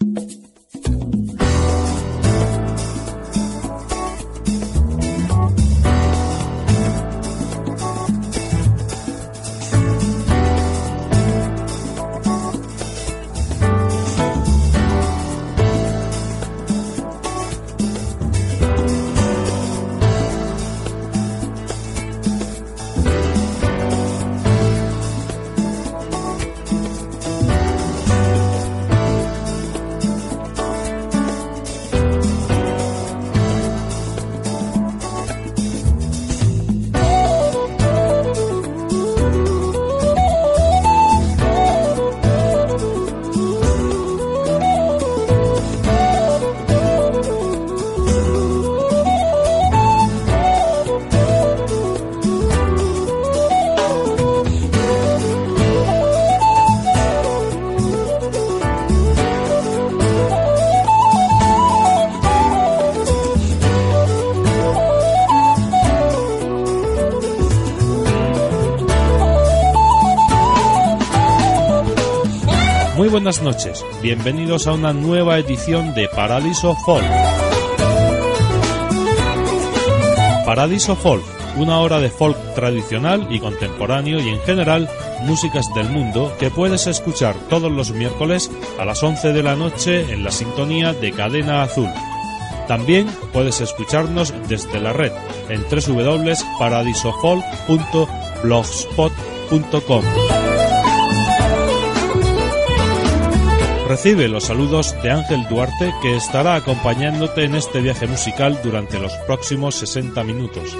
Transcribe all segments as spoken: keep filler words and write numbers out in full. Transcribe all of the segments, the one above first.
Muy buenas noches, bienvenidos a una nueva edición de Paradiso Folk. Paradiso Folk, una hora de folk tradicional y contemporáneo y en general músicas del mundo que puedes escuchar todos los miércoles a las once de la noche en la sintonía de Cadena Azul. También puedes escucharnos desde la red en doble u doble u doble u punto paradisofolk punto blogspot punto com. Recibe los saludos de Ángel Duarte, que estará acompañándote en este viaje musical durante los próximos sesenta minutos.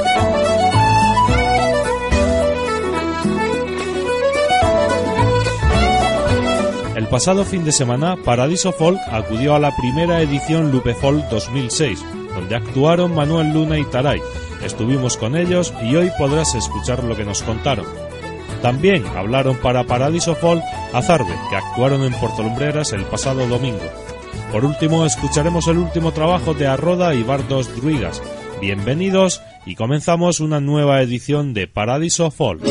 El pasado fin de semana, Paradiso Folk acudió a la primera edición Lupe Folk dos mil seis, donde actuaron Manuel Luna y Taray. Estuvimos con ellos y hoy podrás escuchar lo que nos contaron. También hablaron para Paradiso Folk Azarde, que actuaron en Puerto Lumbreras el pasado domingo. Por último, escucharemos el último trabajo de Arroda y Bardos Druigas. Bienvenidos y comenzamos una nueva edición de Paradiso Folk.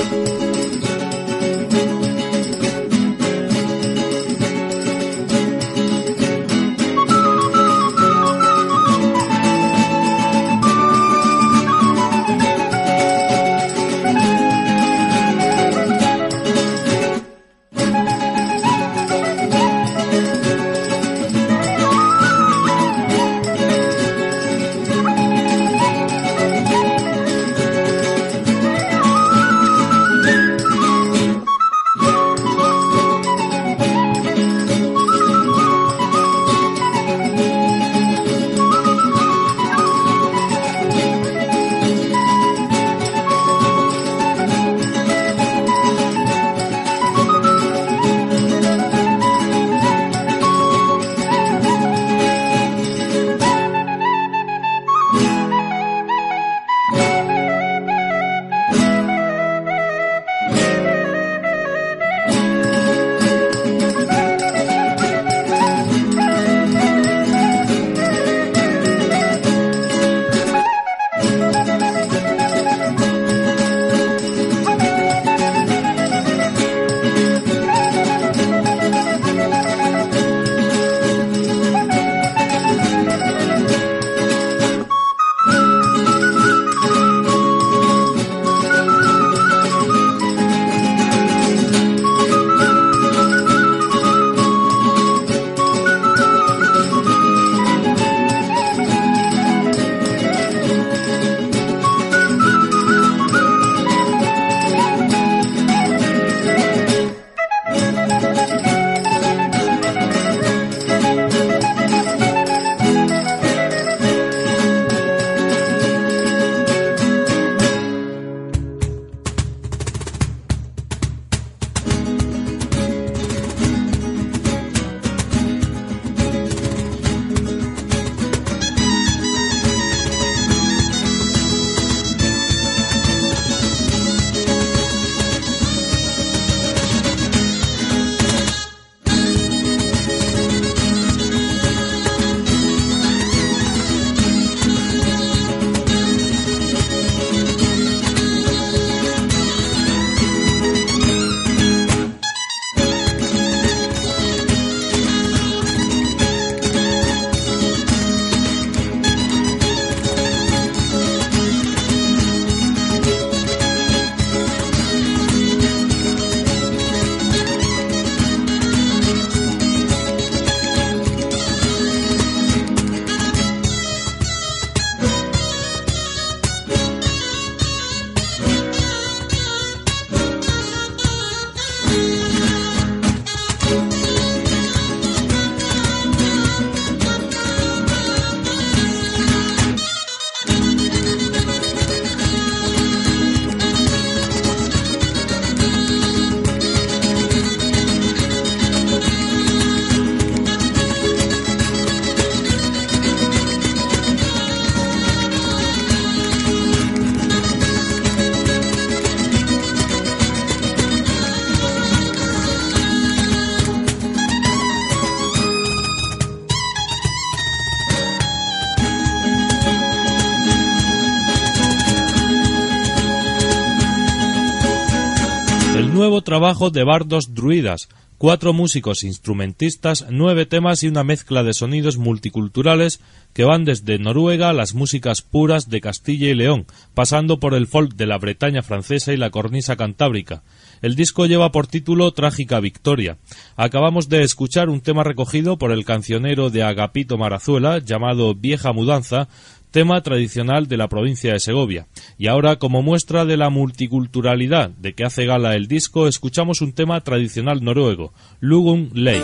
nuevo trabajo de Bardos Druidas, cuatro músicos instrumentistas, nueve temas y una mezcla de sonidos multiculturales que van desde Noruega a las músicas puras de Castilla y León, pasando por el folk de la Bretaña francesa y la cornisa cantábrica. El disco lleva por título Trágica Victoria. Acabamos de escuchar un tema recogido por el cancionero de Agapito Marazuela llamado Vieja Mudanza, tema tradicional de la provincia de Segovia. Y ahora, como muestra de la multiculturalidad de que hace gala el disco, escuchamos un tema tradicional noruego, Lugun Lake.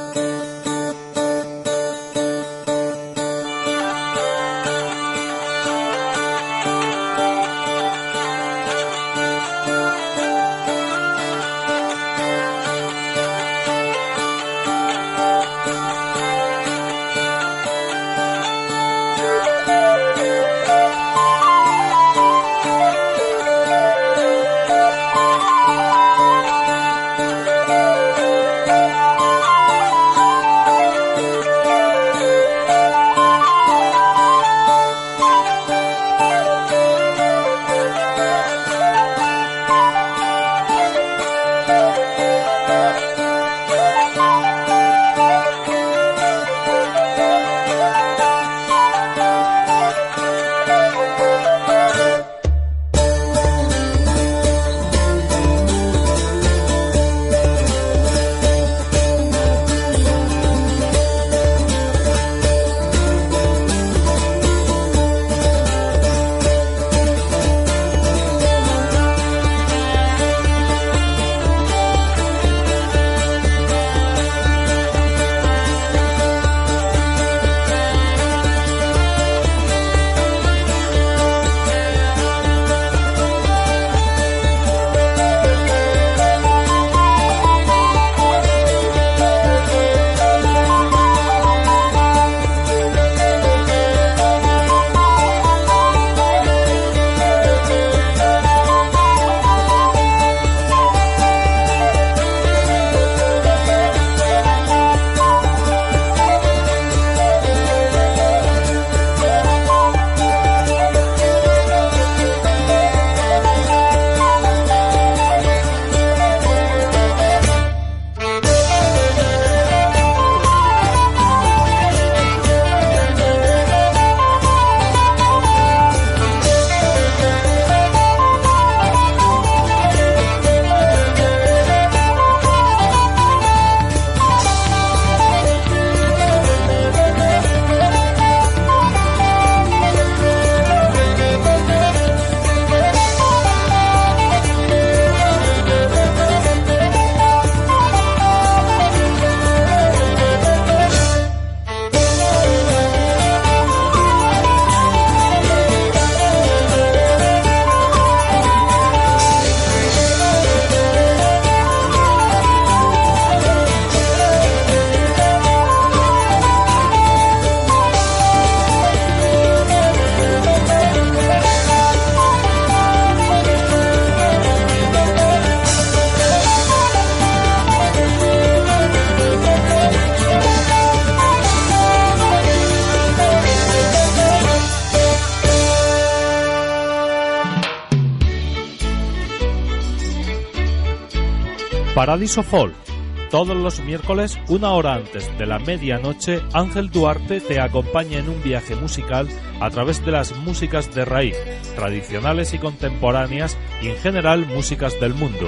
Paradiso Folk. Todos los miércoles, una hora antes de la medianoche, Ángel Duarte te acompaña en un viaje musical a través de las músicas de raíz, tradicionales y contemporáneas, y en general músicas del mundo.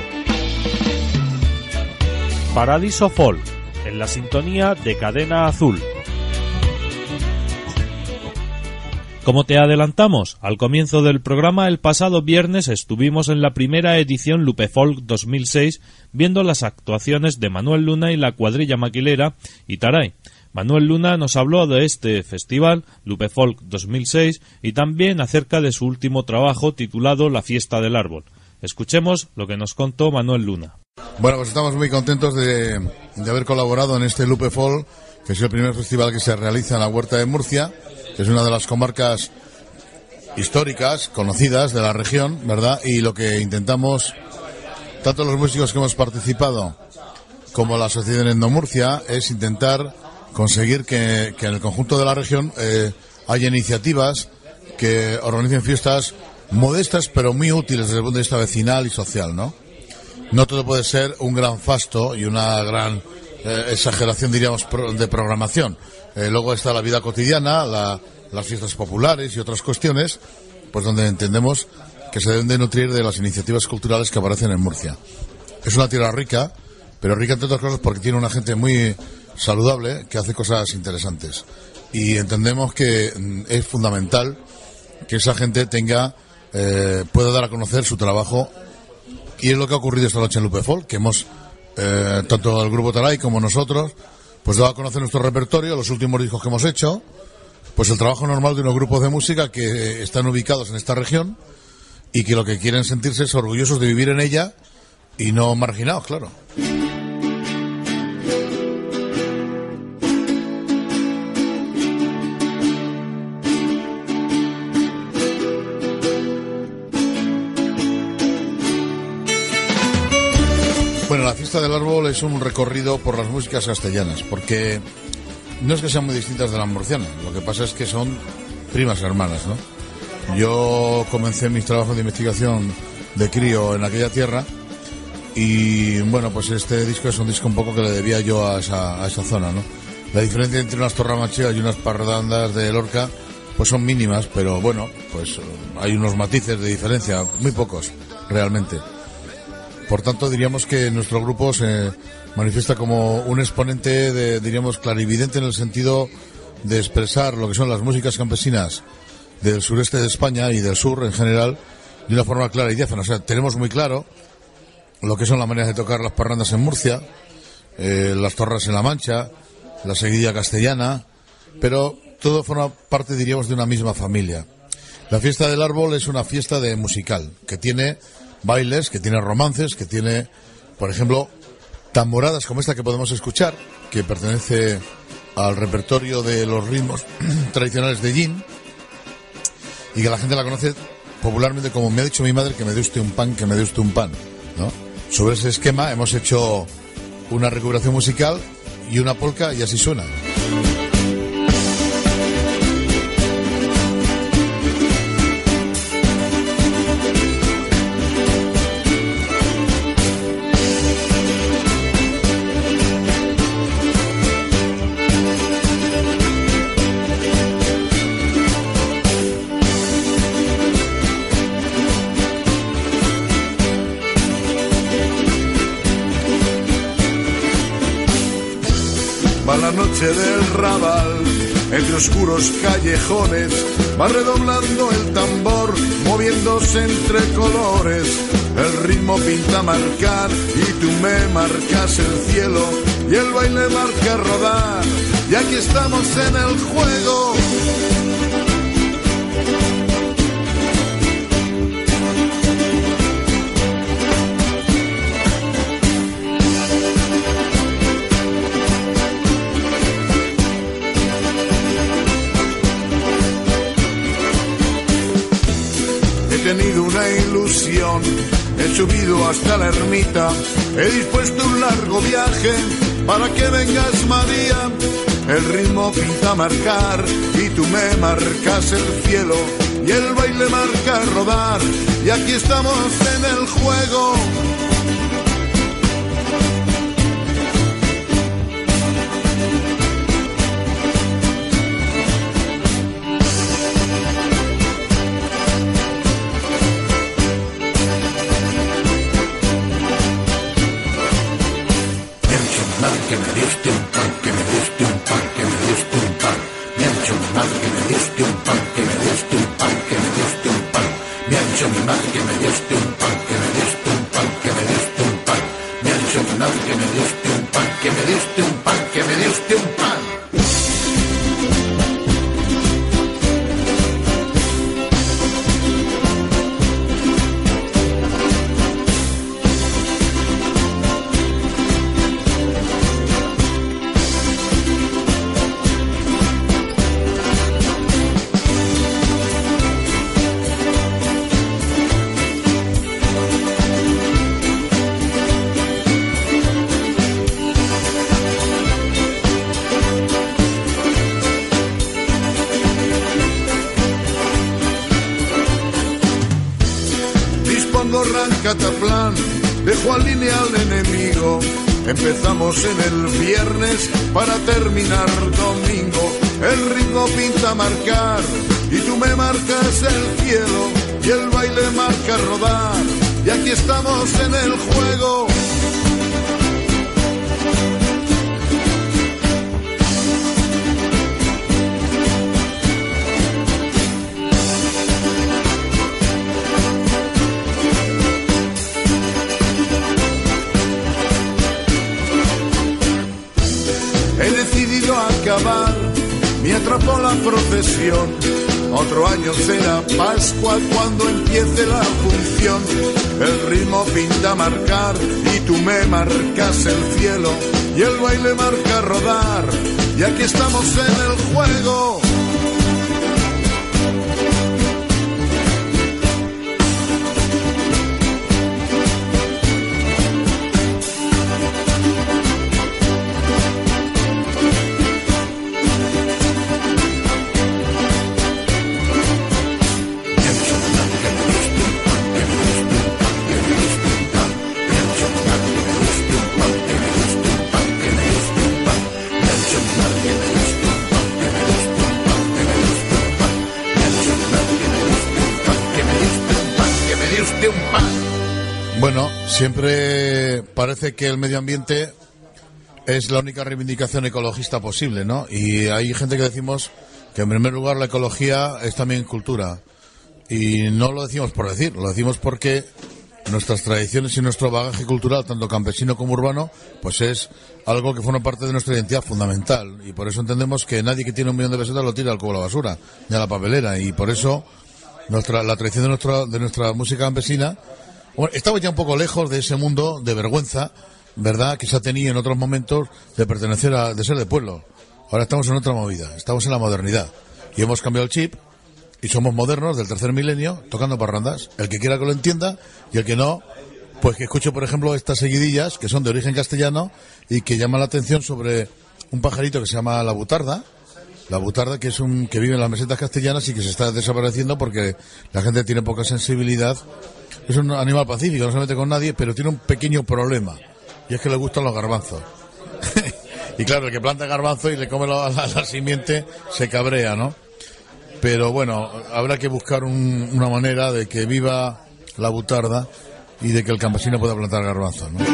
Paradiso Folk, en la sintonía de Cadena Azul. Como te adelantamos al comienzo del programa, el pasado viernes estuvimos en la primera edición Lupefolk dos mil seis viendo las actuaciones de Manuel Luna y la cuadrilla maquilera Itaray. Manuel Luna nos habló de este festival, Lupefolk dos mil seis, y también acerca de su último trabajo titulado La Fiesta del Árbol. Escuchemos lo que nos contó Manuel Luna. Bueno, pues estamos muy contentos de, de haber colaborado en este Lupefolk, que es el primer festival que se realiza en la Huerta de Murcia, que es una de las comarcas históricas, conocidas de la región, ¿verdad? Y lo que intentamos, tanto los músicos que hemos participado como la Asociación Endomurcia, es intentar conseguir que, que en el conjunto de la región eh, haya iniciativas que organicen fiestas modestas pero muy útiles desde el punto de vista vecinal y social, ¿no? no todo puede ser un gran fasto y una gran eh, exageración, diríamos, pro, de programación. Eh, luego está la vida cotidiana, la, las fiestas populares y otras cuestiones, pues donde entendemos que se deben de nutrir de las iniciativas culturales que aparecen en Murcia. Es una tierra rica, pero rica entre otras cosas porque tiene una gente muy saludable que hace cosas interesantes. Y entendemos que mm, es fundamental que esa gente tenga, eh, pueda dar a conocer su trabajo. Y es lo que ha ocurrido esta noche en Lupe Folk, que hemos, eh, tanto el Grupo Taray como nosotros, pues dado a conocer nuestro repertorio, los últimos discos que hemos hecho, pues el trabajo normal de unos grupos de música que están ubicados en esta región y que lo que quieren sentirse es orgullosos de vivir en ella y no marginados, claro. Bueno, la fiesta del árbol es un recorrido por las músicas castellanas, porque no es que sean muy distintas de las murcianas, lo que pasa es que son primas hermanas, ¿no? Yo comencé mis trabajos de investigación de crío en aquella tierra y, bueno, pues este disco es un disco un poco que le debía yo a esa, a esa zona, ¿no? La diferencia entre unas torramacheas y unas parrandas de Lorca, pues son mínimas, pero bueno, pues hay unos matices de diferencia, muy pocos, realmente. Por tanto, diríamos que nuestro grupo se manifiesta como un exponente, de, diríamos, clarividente en el sentido de expresar lo que son las músicas campesinas del sureste de España y del sur en general de una forma clara y diáfana. O sea, tenemos muy claro lo que son las maneras de tocar las parrandas en Murcia, eh, las torras en La Mancha, la seguidilla castellana, pero todo forma parte, diríamos, de una misma familia. La fiesta del árbol es una fiesta de musical que tiene bailes, que tiene romances, que tiene, por ejemplo, tamboradas como esta que podemos escuchar, que pertenece al repertorio de los ritmos tradicionales de Yin, y que la gente la conoce popularmente como me ha dicho mi madre que me dé usted un pan, que me dé usted un pan, ¿no? Sobre ese esquema hemos hecho una recuperación musical y una polca y así suena. Va la noche del Raval, entre oscuros callejones, va redoblando el tambor, moviéndose entre colores. El ritmo pinta marcar y tú me marcas el cielo y el baile marca rodar. Y aquí estamos en el juego. He tenido una ilusión, he subido hasta la ermita, he dispuesto un largo viaje para que vengas, María. El ritmo pinta marcar y tú me marcas el cielo y el baile marca rodar. Y aquí estamos en el juego. Que me diste un pan, que me diste un pan, que me diste un pan. Me ha dicho mi madre que me diste un pan, que me diste un pan, que me diste un pan. Me ha dicho mi madre que me diste un pan, que me diste un pan, que me diste un pan. Me ha dicho mi madre que me diste un pan, que me diste un pan, que me diste un pan. Cataplán dejo al lineal enemigo. Empezamos en el viernes para terminar domingo. El ritmo pinta marcar y tú me marcas el cielo y el baile marca rodar. Y aquí estamos en el juego. He decidido acabar, me atrapó la procesión. Otro año será Pascua cuando empiece la función. El ritmo pinta marcar y tú me marcas el cielo y el baile marca rodar. Y aquí estamos en el juego. Bueno, siempre parece que el medio ambiente es la única reivindicación ecologista posible, ¿no? Y hay gente que decimos que en primer lugar la ecología es también cultura. Y no lo decimos por decir, lo decimos porque nuestras tradiciones y nuestro bagaje cultural, tanto campesino como urbano, pues es algo que forma parte de nuestra identidad fundamental. Y por eso entendemos que nadie que tiene un millón de pesetas lo tira al cubo de la basura, ni a la papelera. Y por eso nuestra la tradición de nuestra, de nuestra música campesina. Bueno, estamos ya un poco lejos de ese mundo de vergüenza, ¿verdad?, que se ha tenido en otros momentos de pertenecer a, de ser de pueblo. Ahora estamos en otra movida, estamos en la modernidad. Y hemos cambiado el chip y somos modernos del tercer milenio tocando parrandas. El que quiera que lo entienda y el que no, pues que escuche, por ejemplo, estas seguidillas que son de origen castellano y que llaman la atención sobre un pajarito que se llama la butarda. La butarda, que es un que vive en las mesetas castellanas y que se está desapareciendo porque la gente tiene poca sensibilidad. Es un animal pacífico, no se mete con nadie, pero tiene un pequeño problema, y es que le gustan los garbanzos. Y claro, el que planta garbanzos y le come la, la, la simiente se cabrea, ¿no? Pero bueno, habrá que buscar un, una manera de que viva la butarda y de que el campesino pueda plantar garbanzos, ¿no?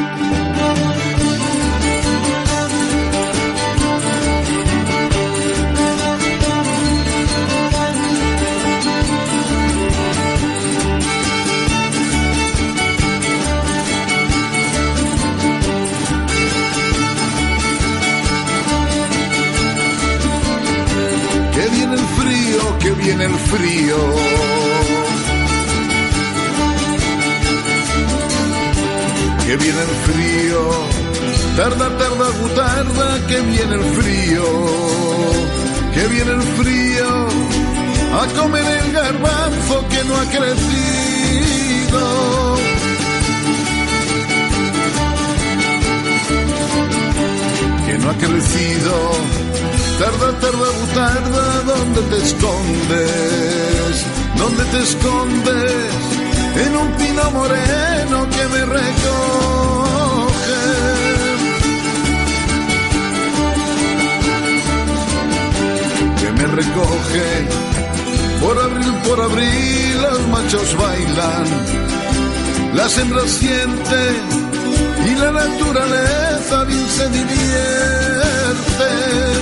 Que viene el frío, que viene el frío, tarda, tarda, butarda, que viene el frío, que viene el frío, a comer el garbanzo que no ha crecido. Que no ha crecido. Tarda, tarda, butarda, ¿dónde te escondes? ¿Dónde te escondes? En un pino moreno que me recoge. Que me recoge. Por abril, por abril, los machos bailan. Las hembras sienten y la naturaleza bien se divierte.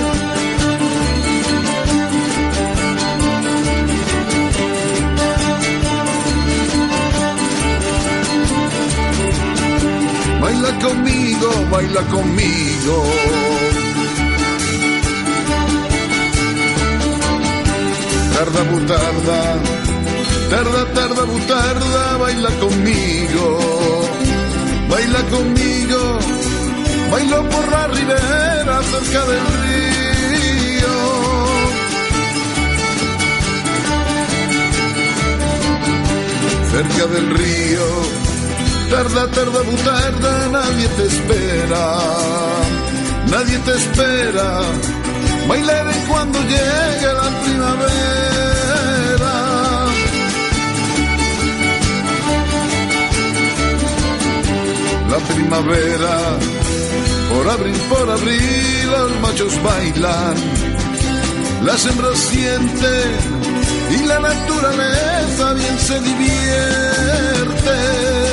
Baila conmigo, baila conmigo. Tarda, butarda, tarda, tarda, butarda, baila conmigo. Baila conmigo, bailo por la ribera cerca del río. Cerca del río. Tarda, tarda, butarda, nadie te espera, nadie te espera. Bailaré cuando llegue la primavera. primavera, por abril, por abril los machos bailan, las hembras sienten y la naturaleza bien se divierte.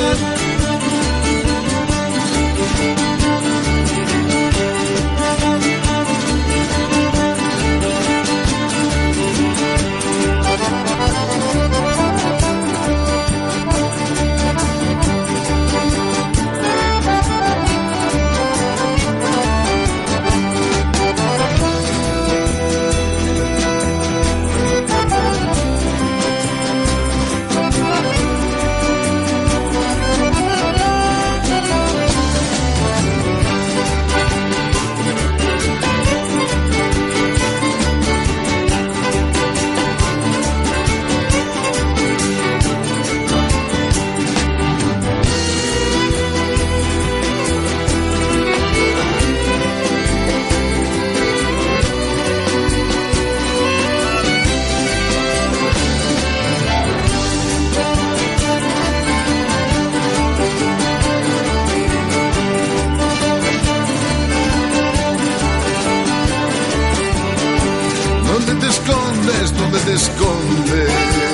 ¿Dónde te escondes?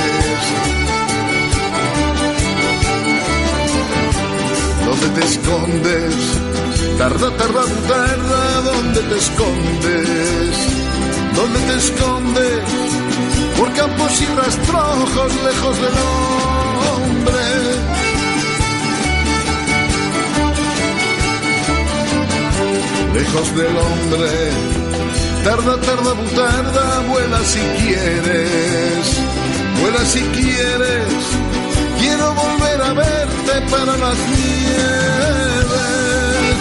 ¿Dónde te escondes? Tarda, tarda, tarda, ¿dónde te escondes? ¿Dónde te escondes? Por campos y rastrojos lejos del hombre. Lejos del hombre. Tarda, tarda, butarda, vuela si quieres, vuela si quieres, quiero volver a verte para las nieves.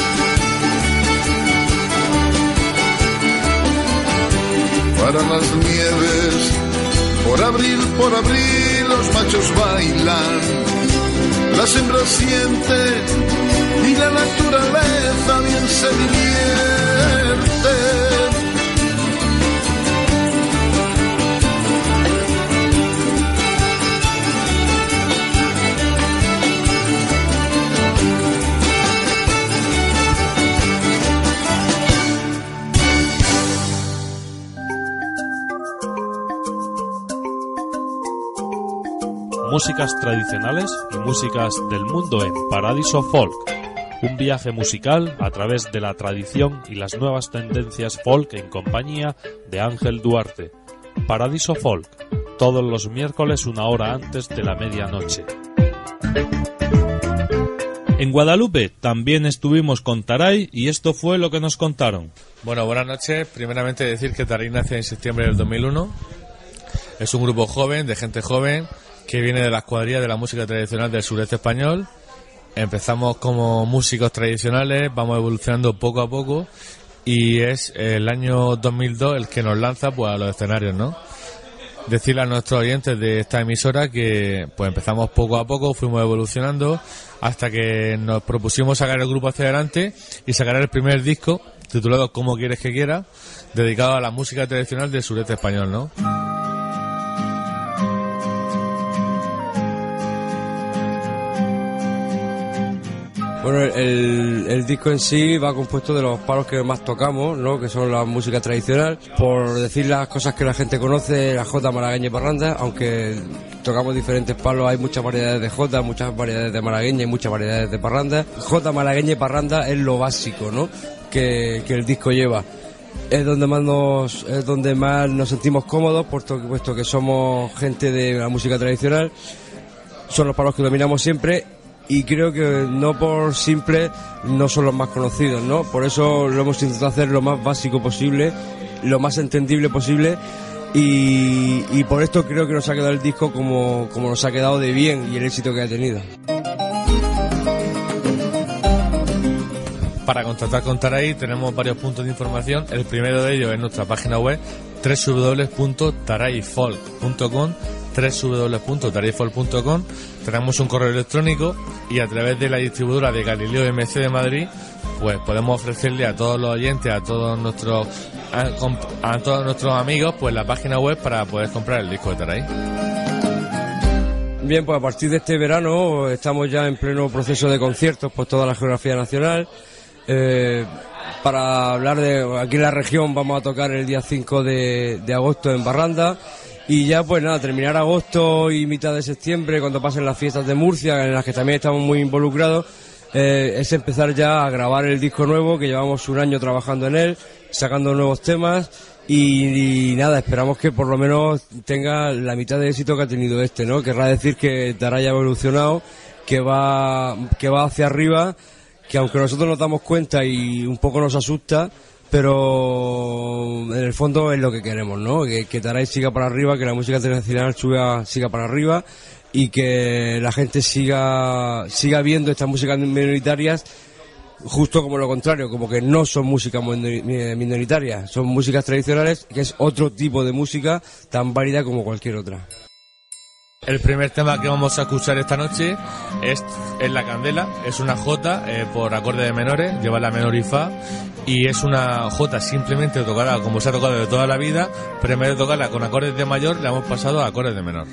Para las nieves, por abril, por abril los machos bailan, las hembras sienten y la naturaleza bien se divierte. Músicas tradicionales y músicas del mundo en Paradiso Folk. Un viaje musical a través de la tradición y las nuevas tendencias folk en compañía de Ángel Duarte. Paradiso Folk, todos los miércoles una hora antes de la medianoche. En Guadalupe también estuvimos con Taray y esto fue lo que nos contaron. Bueno, buenas noches. Primeramente decir que Taray nace en septiembre del dos mil uno. Es un grupo joven, de gente joven, que viene de las cuadrillas de la música tradicional del sureste español. Empezamos como músicos tradicionales, vamos evolucionando poco a poco y es el año dos mil dos el que nos lanza pues a los escenarios, ¿no? Decirle a nuestros oyentes de esta emisora que pues empezamos poco a poco, fuimos evolucionando hasta que nos propusimos sacar el grupo hacia adelante y sacar el primer disco titulado Como quieres que quiera, dedicado a la música tradicional del sureste español, ¿no? Bueno, el, el disco en sí va compuesto de los palos que más tocamos, ¿no? Que son la música tradicional. Por decir las cosas que la gente conoce, la jota, malagueña y parranda, aunque tocamos diferentes palos, hay muchas variedades de jota, muchas variedades de malagueña y muchas variedades de parranda. Jota, malagueña y parranda es lo básico, ¿no? Que, que el disco lleva. Es donde más nos, es donde más nos sentimos cómodos, puesto, puesto que somos gente de la música tradicional. Son los palos que dominamos siempre. Y creo que no por simple no son los más conocidos, ¿no? Por eso lo hemos intentado hacer lo más básico posible, lo más entendible posible y, y por esto creo que nos ha quedado el disco como, como nos ha quedado de bien y el éxito que ha tenido. Para contactar con Taray tenemos varios puntos de información. El primero de ellos es nuestra página web doble u doble u doble u punto tarayfolk punto com, doble u doble u doble u punto tarayfolk punto com. Tenemos un correo electrónico y a través de la distribuidora de Galileo M C de Madrid pues podemos ofrecerle a todos los oyentes, a todos nuestros a, a todos nuestros amigos pues la página web para poder comprar el disco de Taray. Bien, pues a partir de este verano estamos ya en pleno proceso de conciertos por toda la geografía nacional. Eh, para hablar de... Aquí en la región vamos a tocar el día cinco de, de agosto en Barranda. Y ya pues nada, terminar agosto y mitad de septiembre, cuando pasen las fiestas de Murcia, en las que también estamos muy involucrados, eh, es empezar ya a grabar el disco nuevo, que llevamos un año trabajando en él, sacando nuevos temas. Y, y nada, esperamos que por lo menos tenga la mitad de éxito que ha tenido este, ¿no? Querrá decir que Taray ha evolucionado, que va, que va hacia arriba, que aunque nosotros nos damos cuenta y un poco nos asusta, pero en el fondo es lo que queremos, ¿no? Que, que Taray siga para arriba, que la música tradicional suba, siga para arriba y que la gente siga, siga viendo estas músicas minoritarias. Justo como lo contrario, como que no son músicas minoritarias, son músicas tradicionales, que es otro tipo de música tan válida como cualquier otra. El primer tema que vamos a escuchar esta noche es, es La Candela, es una jota eh, por acorde de menores, lleva la menor y fa, y es una jota simplemente tocada como se ha tocado de toda la vida, pero en vez de tocarla con acordes de mayor, la hemos pasado a acordes de menor.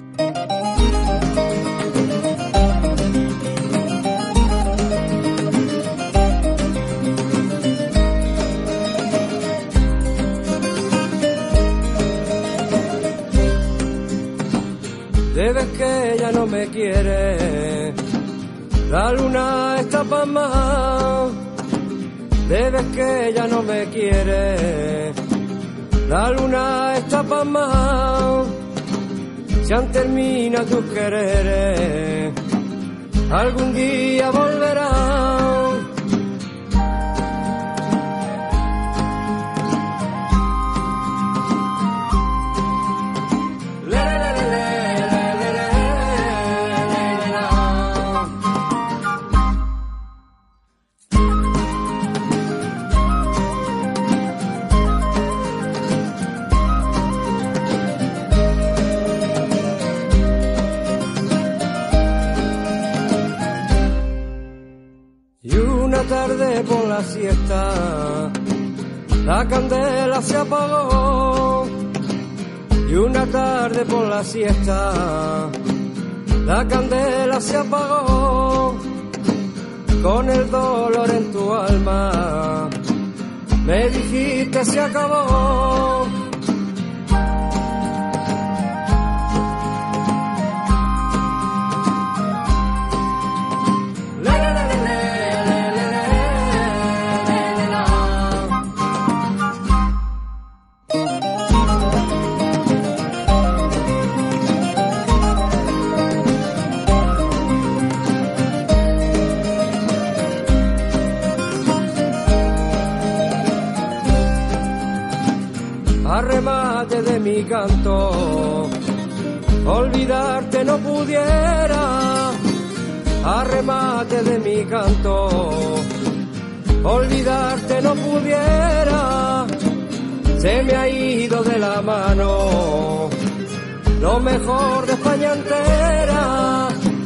Debes que ella no me quiere, la luna está pasmada. Debes que ella no me quiere, la luna está pasmada. Se han terminado tus quereres, algún día volverán. Tarde por la siesta, la candela se apagó. Y una tarde por la siesta, la candela se apagó. Con el dolor en tu alma, me dijiste se acabó. Arremate de mi canto, olvidarte no pudiera. Arremate de mi canto, olvidarte no pudiera. Se me ha ido de la mano lo mejor de España entera.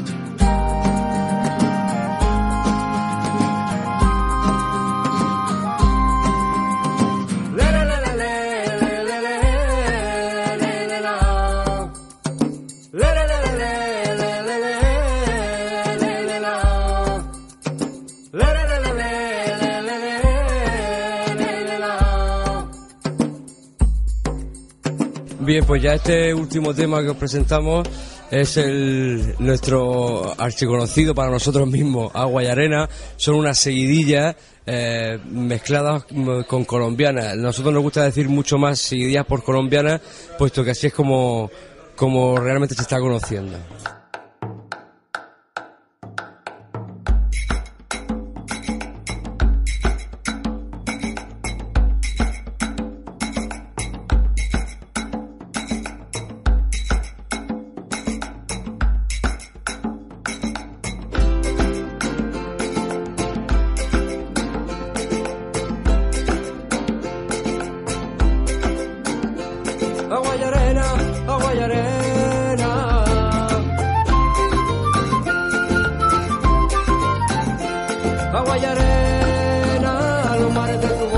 Bien, pues ya este último tema que os presentamos es el nuestro archiconocido para nosotros mismos, Agua y Arena. Son unas seguidillas eh, mezcladas con colombianas. A nosotros nos gusta decir mucho más seguidillas por colombianas, puesto que así es como, como realmente se está conociendo. Agua y arena, agua y arena. Agua y arena, los mares de tu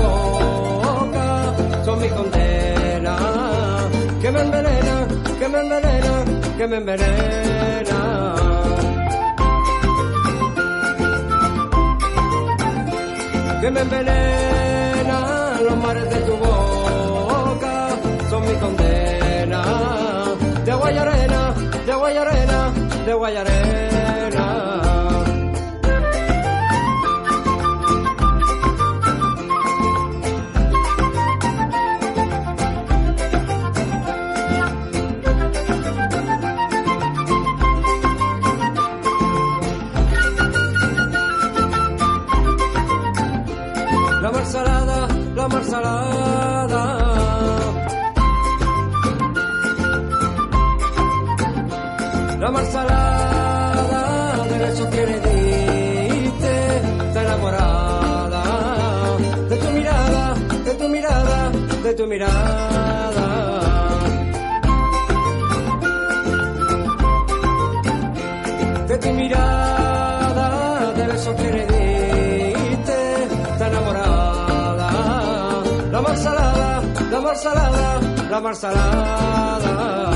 boca son mi condena. Que me envenena, que me envenena, que me envenena. Que me envenena, los mares de tu boca son mi condena. De agua y arena, de agua y arena, de agua y arena. La mar salada, la mar salada. La mar salada de besos que le diste, está enamorada de tu mirada, de tu mirada, de tu mirada. De tu mirada, de besos que le diste, está enamorada. La mar salada, la mar salada, la mar salada.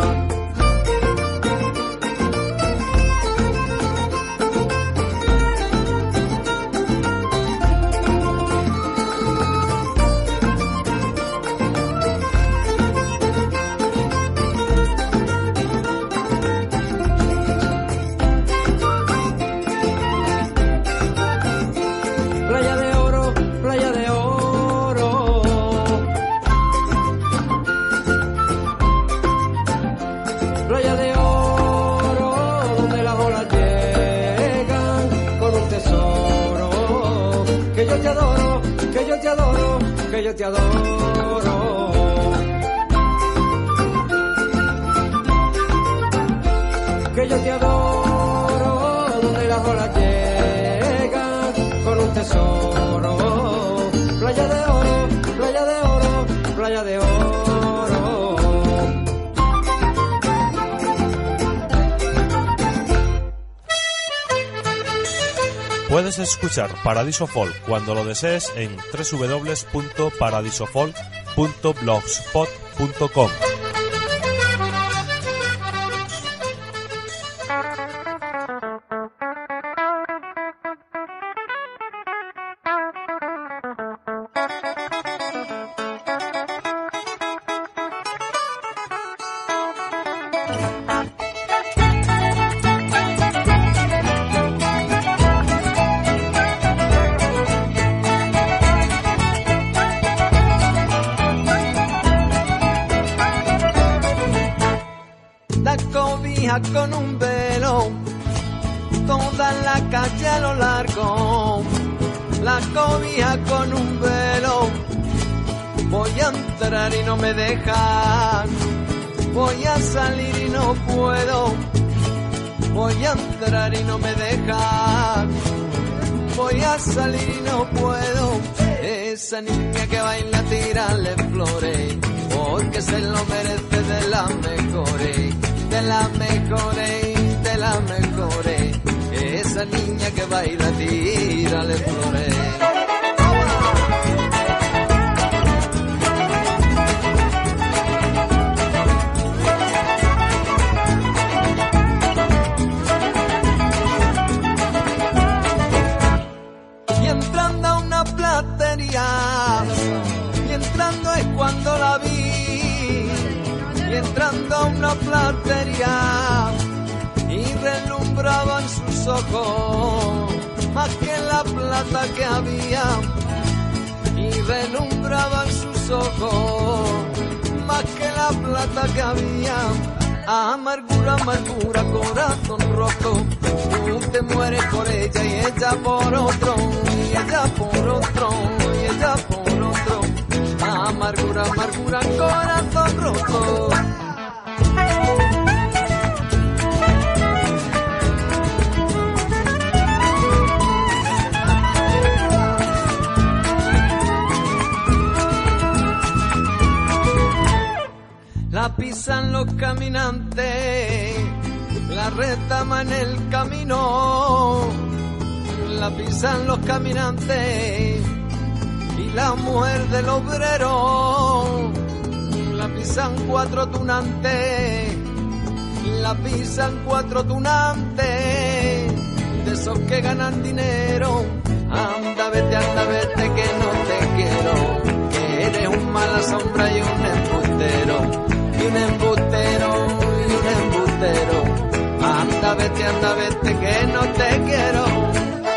Playa de oro, playa de oro. Playa de oro, donde las olas llegan con un tesoro. Que yo te adoro, que yo te adoro, que yo te adoro. Que yo te adoro, donde las olas llegan con un tesoro. Playa de oro, playa de oro, playa de oro. Puedes escuchar Paradiso Folk cuando lo desees en doble u doble u doble u punto paradiso folk punto blogspot punto com. La cobija con un velo, toda la calle a lo largo. La cobija con un velo, voy a entrar y no me dejan. Voy a salir y no puedo. Voy a entrar y no me dejan. Voy a salir y no puedo. Esa niña que baila, tirarle flores, porque se lo merece de las mejores. De las mejores, de las mejores. Esa niña que baila, tírale flores. Y entrando a una platería, y entrando es cuando la vi. Y entrando a una platería, y relumbraban sus ojos más que la plata que había. Y relumbraban sus ojos más que la plata que había. Amargura, amargura, corazón roto. Tú te mueres por ella y ella por otro. Y ella por otro, y ella por otro. Amargura, amargura, corazón roto. La pisan los caminantes, la retama en el camino. La pisan los caminantes y la mujer del obrero. La pisan cuatro tunantes, la pisan cuatro tunantes, de esos que ganan dinero. Anda, vete, anda, vete, que no te quiero, que eres un mala sombra y un embustero, y un embustero, y un embustero. Anda, vete, anda, vete, que no te quiero.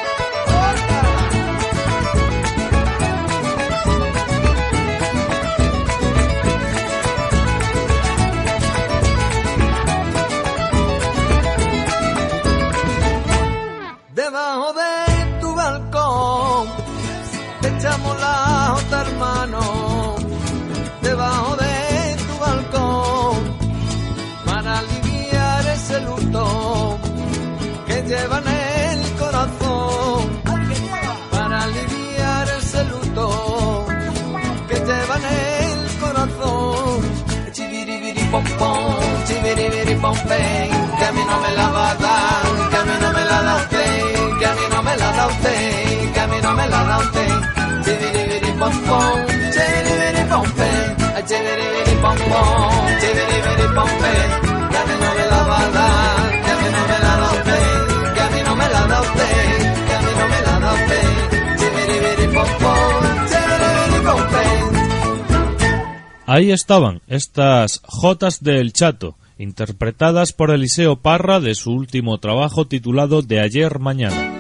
Debajo de tu balcón te echamos la jota, hermano. Debajo de tu balcón, para aliviar ese luto que llevan en el corazón, para aliviar ese luto que llevan en el corazón. Chibiribiri pom pom, chibiribiri pom pem, que a mí no me la va a dar, que a mí no me la da usted, que a mí no me la da usted, que a mí no me la da usted. Chibiribiri pom pom, chibiribiri pom pem, chibiribiri pom pom, chibiribiri pom pem, que a mí no me la va a dar, que a mí no me la da usted, que a mí no me la da usted, que a mí no me la da usted. Chibiribiri pom pom, chibiribiri pom pem. Ahí estaban estas Jotas del Chato, interpretadas por Eliseo Parra de su último trabajo titulado De ayer mañana.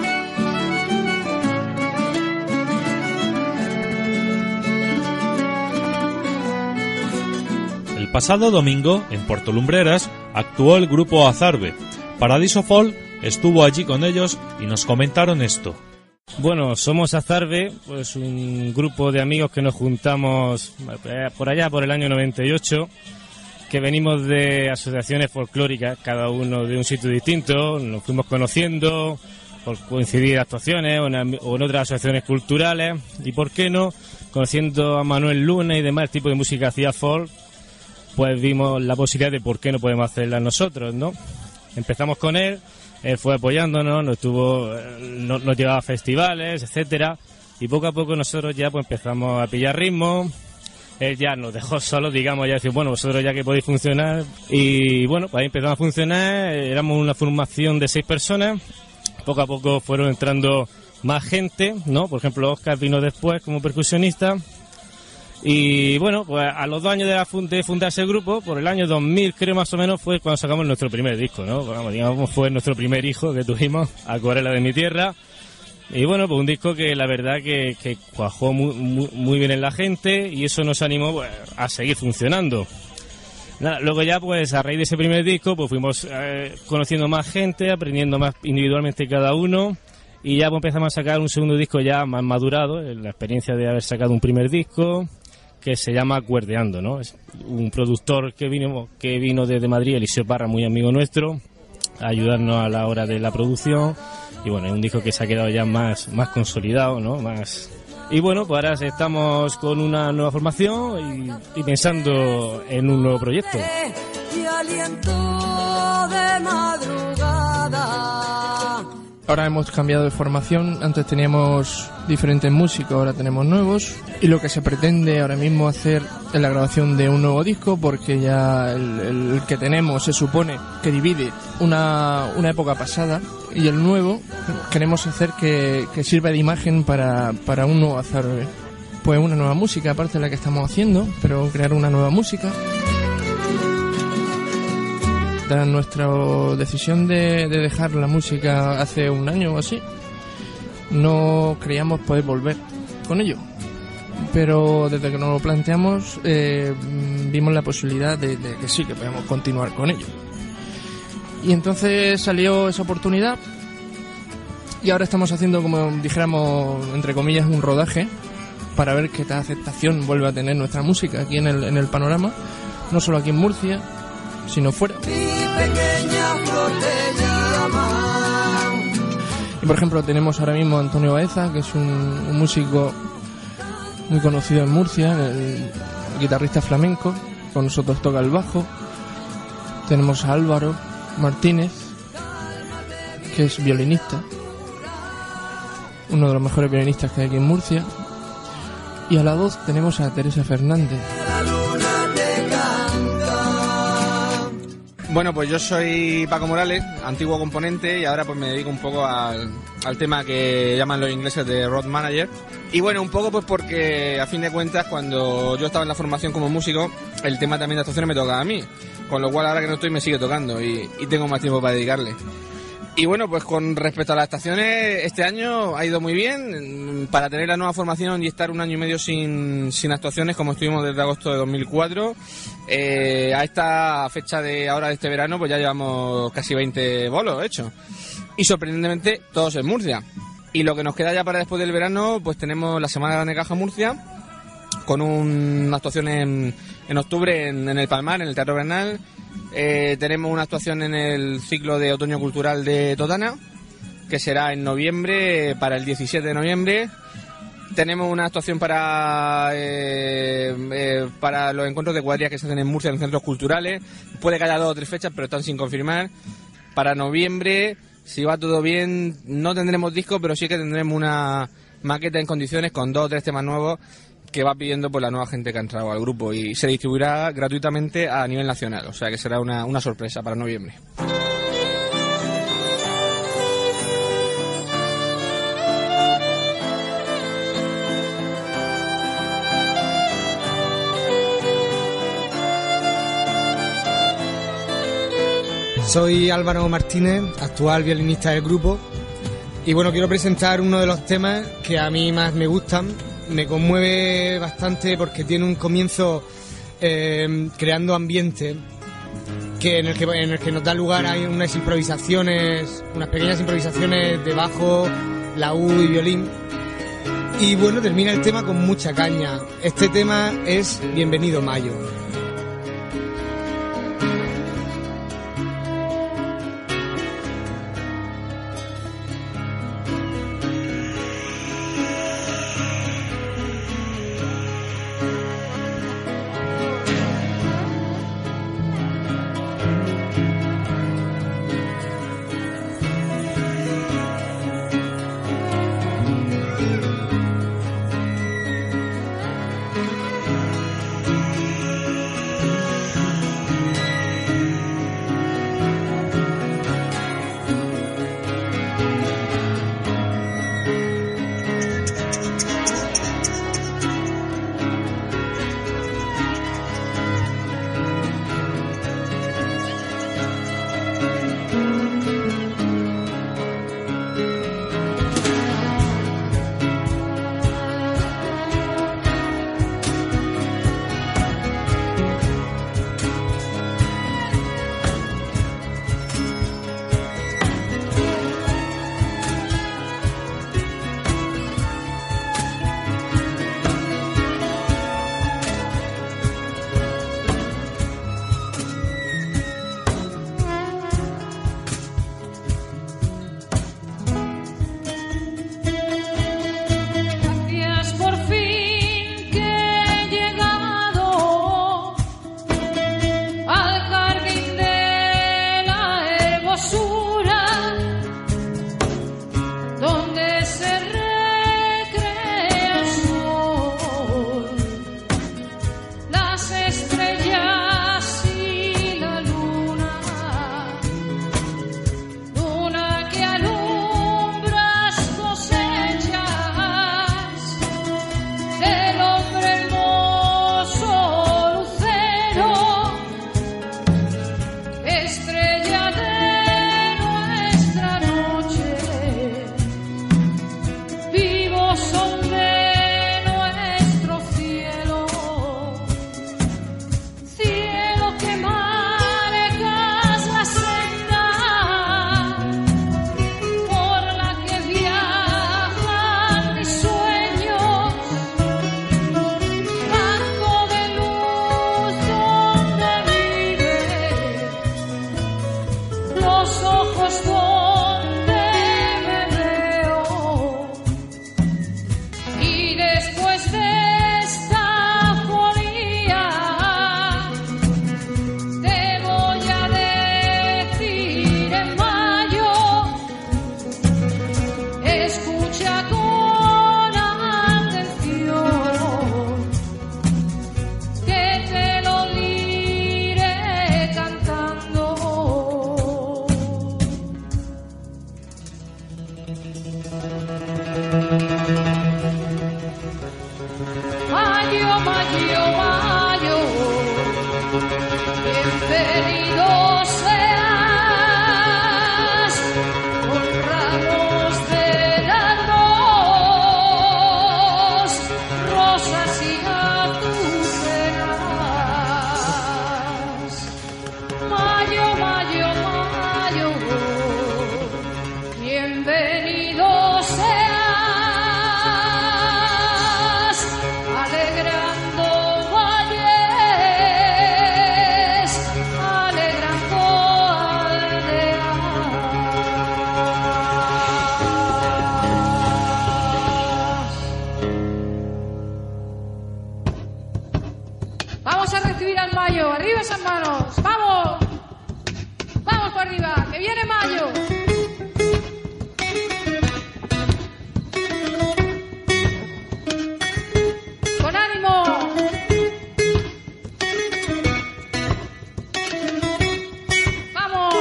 El pasado domingo, en Puerto Lumbreras, actuó el grupo Azarbe. Paradiso Folk estuvo allí con ellos y nos comentaron esto. Bueno, somos Azarbe, pues un grupo de amigos que nos juntamos por allá por el año noventa y ocho, que venimos de asociaciones folclóricas, cada uno de un sitio distinto, nos fuimos conociendo por coincidir actuaciones o en, o en otras asociaciones culturales, y por qué no, conociendo a Manuel Luna y demás tipo de música hacía folk, pues vimos la posibilidad de por qué no podemos hacerla nosotros, ¿no? Empezamos con él. Él fue apoyándonos, nos tuvo, nos, nos llevaba a festivales, etcétera, y poco a poco nosotros ya pues empezamos a pillar ritmo. Él ya nos dejó solos, digamos, ya decir, bueno, vosotros ya que podéis funcionar, y bueno, pues ahí empezamos a funcionar. Éramos una formación de seis personas, poco a poco fueron entrando más gente, ¿no? Por ejemplo, Óscar vino después como percusionista. Y bueno, pues a los dos años de, la fund- de fundarse el grupo, por el año dos mil creo más o menos, fue cuando sacamos nuestro primer disco, ¿no? Vamos, digamos, fue nuestro primer hijo que tuvimos, Acuarela de mi tierra. Y bueno, pues un disco que la verdad que, que cuajó muy, muy, muy bien en la gente, y eso nos animó pues, a seguir funcionando. Nada, luego ya pues a raíz de ese primer disco pues fuimos eh, conociendo más gente, aprendiendo más individualmente cada uno, y ya pues empezamos a sacar un segundo disco ya más madurado, la experiencia de haber sacado un primer disco, que se llama Cuerdeando, ¿no? Es un productor que vino que vino desde Madrid, Eliseo Parra, muy amigo nuestro, a ayudarnos a la hora de la producción. Y bueno, es un disco que se ha quedado ya más, más consolidado, ¿no? Más... Y bueno, pues ahora estamos con una nueva formación y, y pensando en un nuevo proyecto. Y aliento de madrugada. Ahora hemos cambiado de formación, antes teníamos diferentes músicos, ahora tenemos nuevos, y lo que se pretende ahora mismo hacer es la grabación de un nuevo disco, porque ya el, el que tenemos se supone que divide una, una época pasada, y el nuevo queremos hacer que, que sirva de imagen para, para un nuevo Azarbe. Pues una nueva música, aparte de la que estamos haciendo, pero crear una nueva música. Tras nuestra decisión de, de dejar la música hace un año o así, no creíamos poder volver con ello. Pero desde que nos lo planteamos, eh, vimos la posibilidad de, de que sí, que podíamos continuar con ello. Y entonces salió esa oportunidad, y ahora estamos haciendo, como dijéramos, entre comillas, un rodaje para ver qué tal aceptación vuelve a tener nuestra música aquí en el, en el panorama, no solo aquí en Murcia, sino fuera. Y por ejemplo tenemos ahora mismo a Antonio Baeza, que es un, un músico muy conocido en Murcia, el guitarrista flamenco, con nosotros toca el bajo. Tenemos a Álvaro Martínez, que es violinista, uno de los mejores violinistas que hay aquí en Murcia. Y a la voz tenemos a Teresa Fernández. Bueno, pues yo soy Paco Morales, antiguo componente, y ahora pues me dedico un poco al, al tema que llaman los ingleses de road manager. Y bueno, un poco pues porque a fin de cuentas cuando yo estaba en la formación como músico, el tema también de actuaciones me tocaba a mí, con lo cual ahora que no estoy me sigue tocando y, y tengo más tiempo para dedicarle. Y bueno, pues con respecto a las estaciones, este año ha ido muy bien. Para tener la nueva formación y estar un año y medio sin, sin actuaciones, como estuvimos desde agosto de dos mil cuatro, eh, a esta fecha de ahora de este verano, pues ya llevamos casi veinte bolos hechos. Y sorprendentemente, todos en Murcia. Y lo que nos queda ya para después del verano, pues tenemos la Semana de Necaja Murcia, con un, una actuación en, en octubre en, en el Palmar, en el Teatro Bernal. Eh, tenemos una actuación en el ciclo de otoño cultural de Totana, que será en noviembre, para el diecisiete de noviembre. Tenemos una actuación para eh, eh, para los encuentros de cuadrillas que se hacen en Murcia en centros culturales. Puede que haya dos o tres fechas, pero están sin confirmar. Para noviembre, si va todo bien, no tendremos disco, pero sí que tendremos una maqueta en condiciones con dos o tres temas nuevos que va pidiendo por la nueva gente que ha entrado al grupo, y se distribuirá gratuitamente a nivel nacional, o sea que será una, una sorpresa para noviembre. Soy Álvaro Martínez, actual violinista del grupo, y bueno, quiero presentar uno de los temas que a mí más me gustan. Me conmueve bastante porque tiene un comienzo eh, creando ambiente que en el que en el que nos da lugar a unas improvisaciones, unas pequeñas improvisaciones de bajo, laúd y violín. Y bueno, termina el tema con mucha caña. Este tema es Bienvenido Mayo. subir al Mayo. Arriba esas manos. ¡Vamos! ¡Vamos por arriba! ¡Que viene Mayo! ¡Con ánimo! ¡Vamos!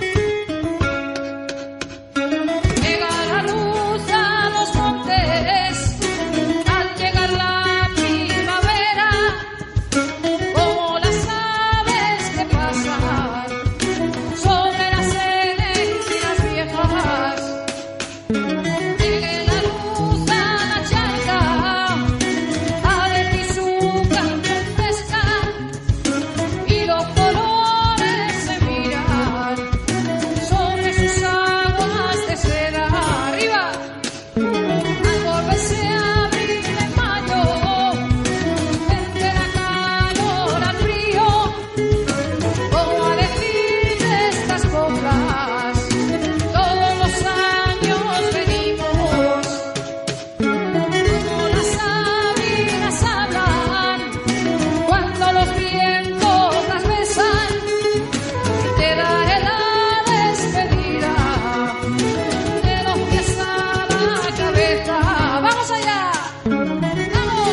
Llega la luz a los montes al llegar la primavera, como las aves que pasan sobre las encinas viejas. Llegue la luz a la charca a decir su canción fresca, y los colores se miran sobre sus aguas de seda. ¡Arriba! Al volverse abril en mayo, vence la calor al frío, como a decir de estas coplas, todos los años venimos. Como las sabinas hablan cuando los vientos las besan, te daré la despedida de los pies a la cabeza. ¡Vamos allá! ¡Vamos!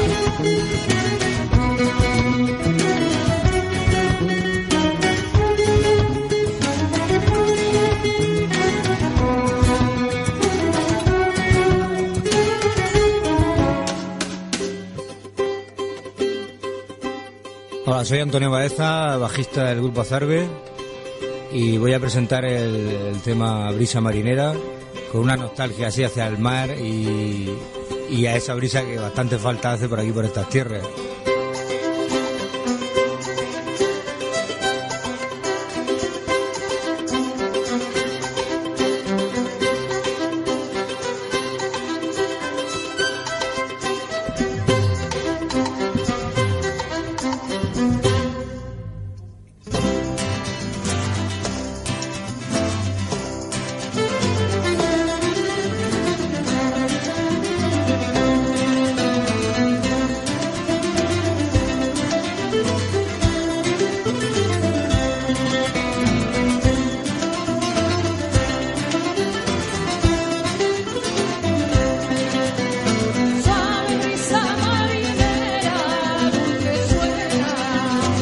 Hola, soy Antonio Baeza, bajista del grupo Azarbe, y voy a presentar el, el tema Brisa Marinera, con una nostalgia así hacia el mar y, y a esa brisa que bastante falta hace por aquí, por estas tierras. Suave brisa marinera que suena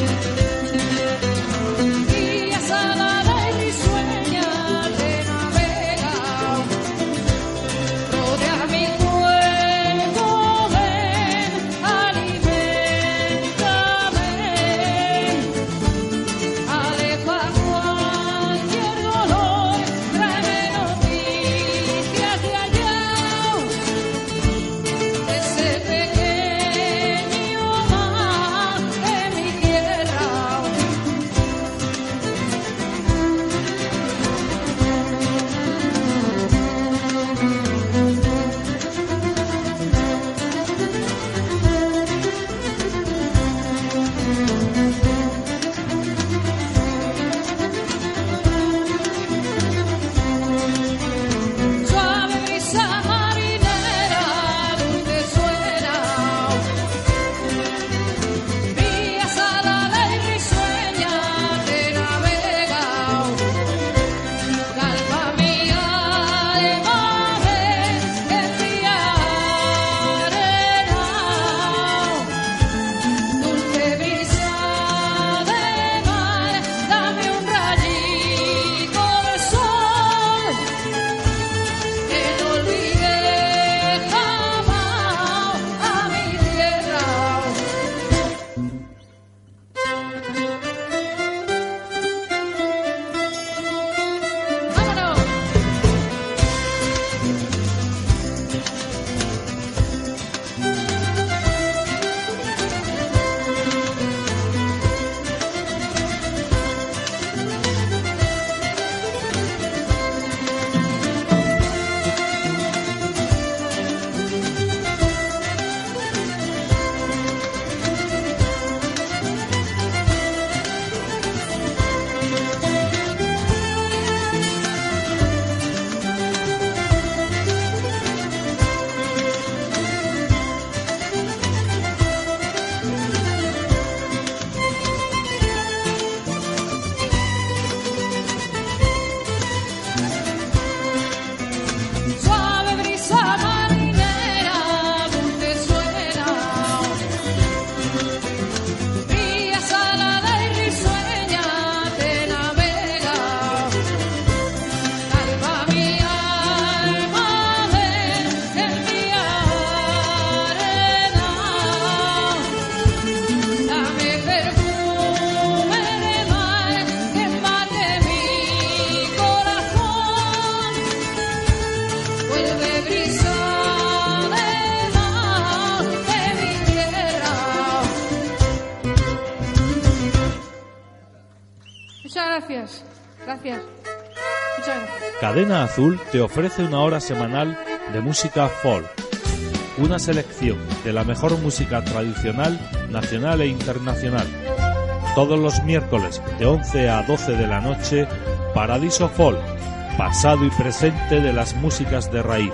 Muchas gracias. Gracias. Muchas gracias. Cadena Azul te ofrece una hora semanal de música folk. Una selección de la mejor música tradicional, nacional e internacional. Todos los miércoles de once a doce de la noche, Paradiso Folk, pasado y presente de las músicas de raíz.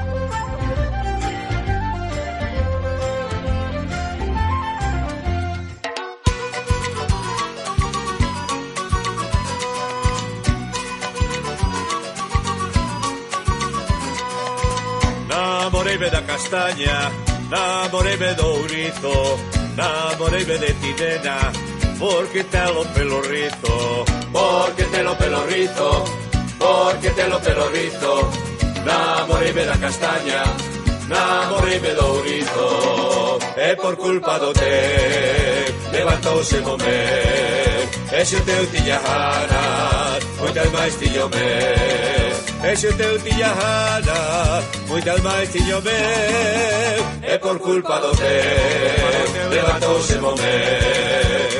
Namoreime da castaña, namoreime do ourizo, namoreime de ti, nena, porque te lo pelo rizo, porque te lo pelo rizo, porque te lo pelo rizo, namoreime da castaña, namoreime do ourizo, e por culpa do te, levantouse momer, e se o teu tiña ganas, moitas máis tiño me. E se o teu tiña gana, moitas máis tiño meu, e por culpa do teu, levantouse o meu.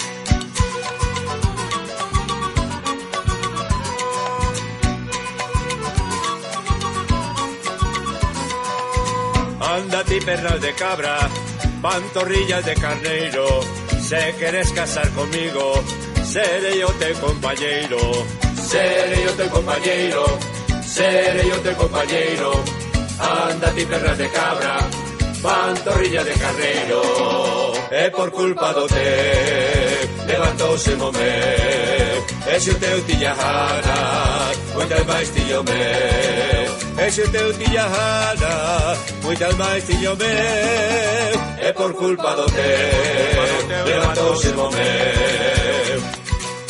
Anda ti pernas de cabra, pantorrillas de carneiro, se queres casar comigo, serei o teu compañeiro. Serei o teu compañeiro, serei o teu compañeiro. Anda ti pernas de cabra, pantorrilla de carneiro. E por culpa do teu, levantouse o meu. E se o teu tiña ganas, moitas máis tiño meu. E se o teu tiña ganas, moitas máis tiño meu. E por culpa do teu, levantouse o meu.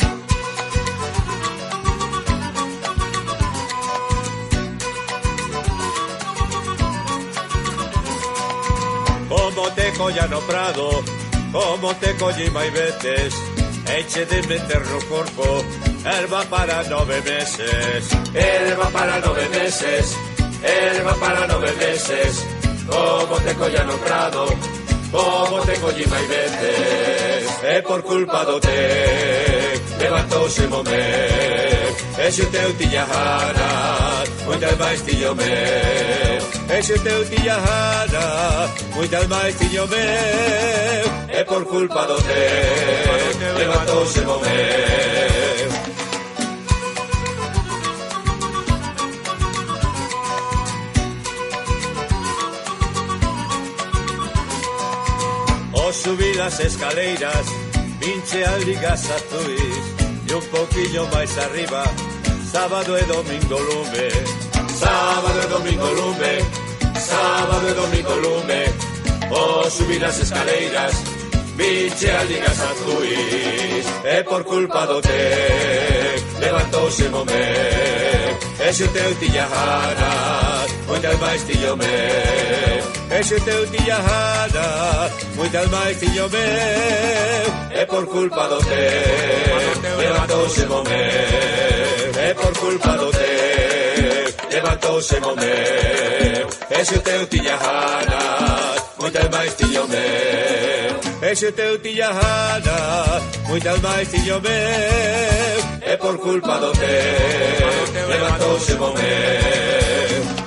Como te colla no prado, como te collí máis veces, eche de meter no corpo, erva para nove meses, erva para nove meses, erva para nove meses, como te colla no prado, como te collí máis veces, e por culpa do te, levantouse o meu, e se o teu tiña ganas, moitas máis tiño meu. E se o teu tiña gana, moitas máis tiño meu, e por culpa do teu, levantouse o meu. O subir as escaleiras, pinche as ligas azuis, e un poquillo máis arriba, sábado e domingo lume. Sábado e domingo lume, sábado e domingo lume, o subir as escaleiras, biche as ligas azuis, e por culpa do te, levantouse o meu, e se o teu tiña ganas, moitas máis tiño meu, e se o teu tiña ganas, moitas máis tiño meu, e por culpa do te, levantouse o meu, e por culpa do te, levantouse o meu, e se o teu tiña ganas, moitas máis tiño meu, e se o teu tiña ganas, moitas máis tiño meu, e por culpa do teu, levantouse o meu.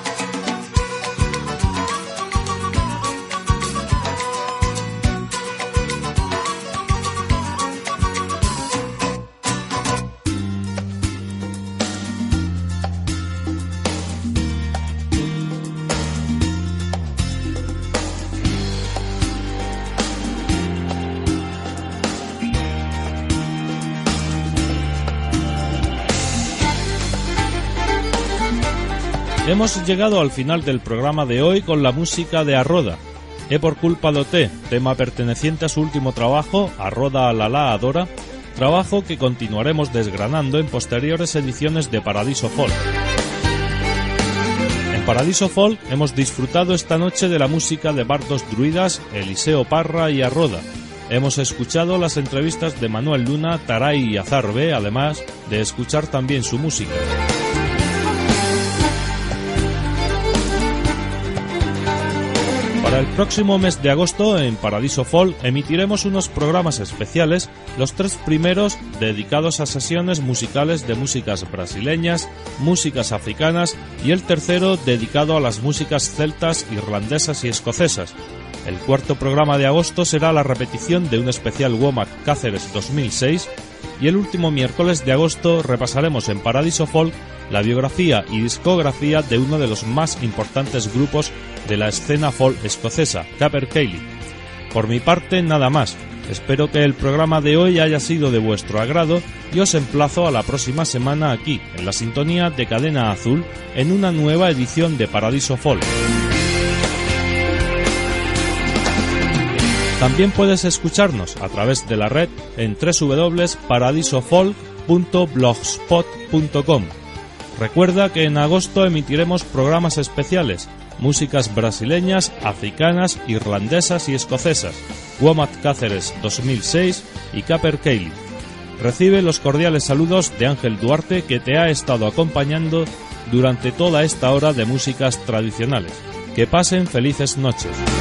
Hemos llegado al final del programa de hoy con la música de Arroda, E por culpa do té, tema perteneciente a su último trabajo, Arroda a la la adora, trabajo que continuaremos desgranando en posteriores ediciones de Paradiso Folk. En Paradiso Folk hemos disfrutado esta noche de la música de bardos druidas Eliseo Parra y Arroda. Hemos escuchado las entrevistas de Manuel Luna, Taray y Azarbe, además de escuchar también su música. Para el próximo mes de agosto en Paradiso Folk emitiremos unos programas especiales, los tres primeros dedicados a sesiones musicales de músicas brasileñas, músicas africanas y el tercero dedicado a las músicas celtas, irlandesas y escocesas. El cuarto programa de agosto será la repetición de un especial Womack Cáceres dos mil seis y el último miércoles de agosto repasaremos en Paradiso Folk la biografía y discografía de uno de los más importantes grupos de la escena folk escocesa, Capercaillie. Por mi parte, nada más. Espero que el programa de hoy haya sido de vuestro agrado y os emplazo a la próxima semana aquí, en la sintonía de Cadena Azul, en una nueva edición de Paradiso Folk. También puedes escucharnos a través de la red en doble u doble u doble u punto paradisofolk punto blogspot punto com. Recuerda que en agosto emitiremos programas especiales, músicas brasileñas, africanas, irlandesas y escocesas, Womack Cáceres dos mil seis y Capercaillie. Recibe los cordiales saludos de Ángel Duarte, que te ha estado acompañando durante toda esta hora de músicas tradicionales. Que pasen felices noches.